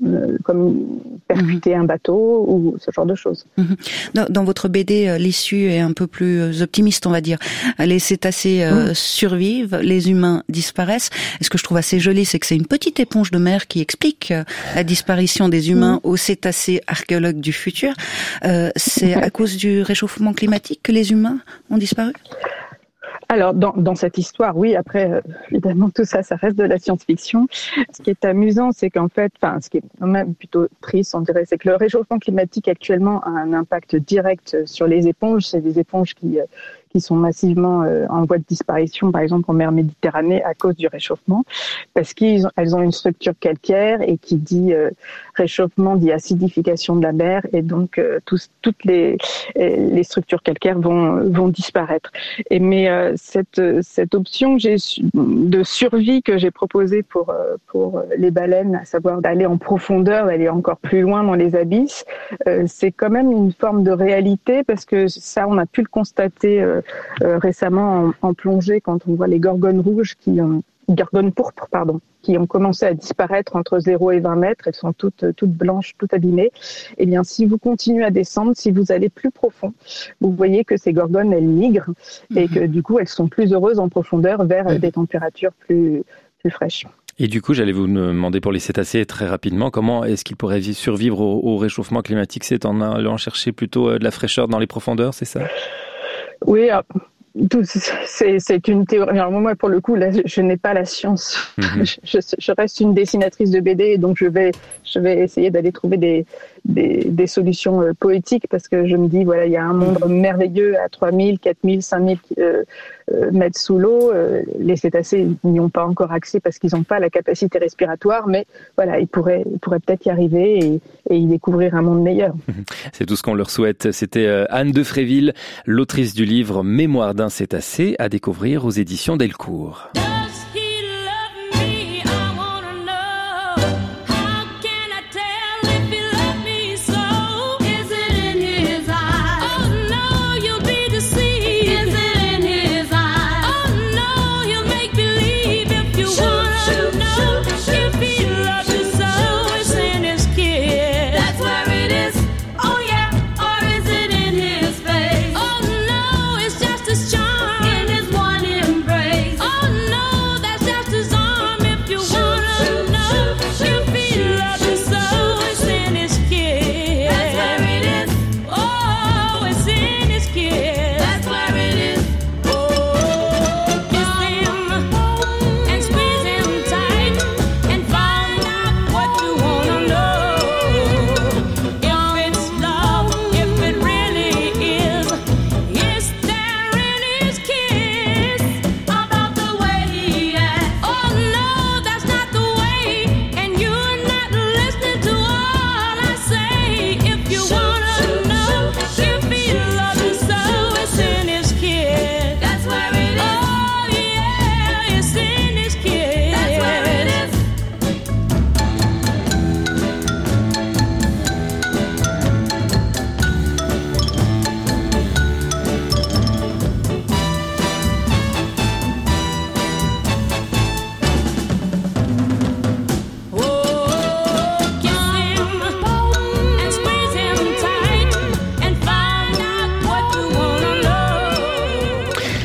percuter un bateau ou ce genre de choses. Dans votre BD, l'issue est un peu plus optimiste, on va dire. Les cétacés survivent, les humains disparaissent. Et ce que je trouve assez joli, c'est que c'est une petite éponge de mer qui explique la disparition des humains aux cétacés archéologues du futur. C'est à cause du réchauffement climatique que les humains ont disparu ? Alors, dans cette histoire, oui, après, évidemment, tout ça reste de la science-fiction. Ce qui est amusant, c'est qu'en fait, ce qui est quand même plutôt triste, on dirait, c'est que le réchauffement climatique actuellement a un impact direct sur les éponges. C'est des éponges qui sont massivement en voie de disparition, par exemple en mer Méditerranée, à cause du réchauffement, parce qu'elles ont une structure calcaire et qui dit réchauffement dit acidification de la mer, et donc toutes les structures calcaires vont disparaître. Mais cette option de survie que j'ai proposée pour les baleines, à savoir d'aller en profondeur, d'aller encore plus loin dans les abysses, c'est quand même une forme de réalité, parce que ça, on a pu le constater récemment en plongée, quand on voit les gorgones pourpres, qui ont commencé à disparaître entre 0 et 20 mètres. Elles sont toutes blanches, toutes abîmées. Eh bien, si vous continuez à descendre, si vous allez plus profond, vous voyez que ces gorgones, elles migrent et que du coup, elles sont plus heureuses en profondeur vers des températures plus fraîches. Et du coup, j'allais vous demander pour les cétacés très rapidement, comment est-ce qu'ils pourraient survivre au réchauffement climatique? C'est en allant chercher plutôt de la fraîcheur dans les profondeurs, c'est ça? Oui, c'est une théorie. Alors moi, pour le coup, là, je n'ai pas la science. Je reste une dessinatrice de BD, donc je vais essayer d'aller trouver des solutions poétiques, parce que je me dis, voilà, il y a un monde merveilleux à 3000, 4000, 5000 mètres sous l'eau. Les cétacés n'y ont pas encore accès parce qu'ils n'ont pas la capacité respiratoire, mais voilà, ils pourraient peut-être y arriver et y découvrir un monde meilleur. C'est tout ce qu'on leur souhaite. C'était Anne de Fréville, l'autrice du livre Mémoire d'un cétacé, à découvrir aux éditions Delcourt. Oh no.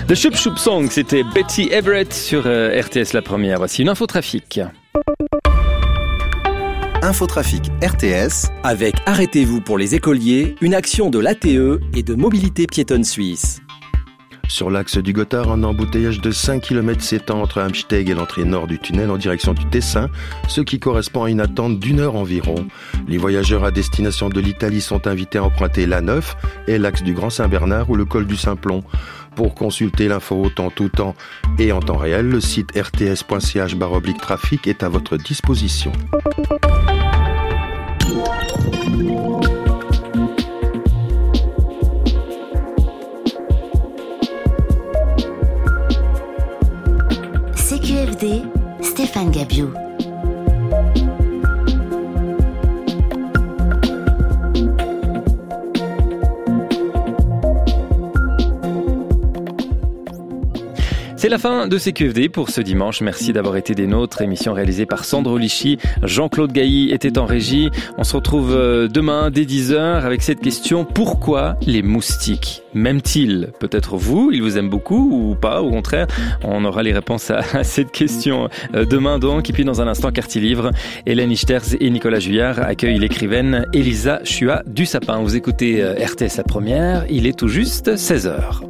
The Shoop Shoop Song, c'était Betty Everett sur RTS La Première. Voici une infotrafic. Infotrafic RTS avec Arrêtez-vous pour les écoliers, une action de l'ATE et de Mobilité Piétonne Suisse. Sur l'axe du Gothard, un embouteillage de 5 km s'étend entre Amsteg et l'entrée nord du tunnel en direction du Tessin, ce qui correspond à une attente d'1 heure environ. Les voyageurs à destination de l'Italie sont invités à emprunter l'A9 et l'axe du Grand Saint-Bernard ou le col du Simplon. Pour consulter l'info en tout temps et en temps réel, le site rts.ch/trafic est à votre disposition. CQFD, Stéphane Gabiou. C'est la fin de CQFD pour ce dimanche. Merci d'avoir été des nôtres. Émission réalisée par Sandro Lichy. Jean-Claude Gailly était en régie. On se retrouve demain dès 10h avec cette question. Pourquoi les moustiques m'aiment-ils? Peut-être vous, ils vous aiment beaucoup ou pas, au contraire. On aura les réponses à cette question demain donc. Et puis dans un instant, Quartier Livre, Hélène Ichters et Nicolas Juillard accueillent l'écrivaine Elisa Chua du Sapin. Vous écoutez RTS La Première. Il est tout juste 16h.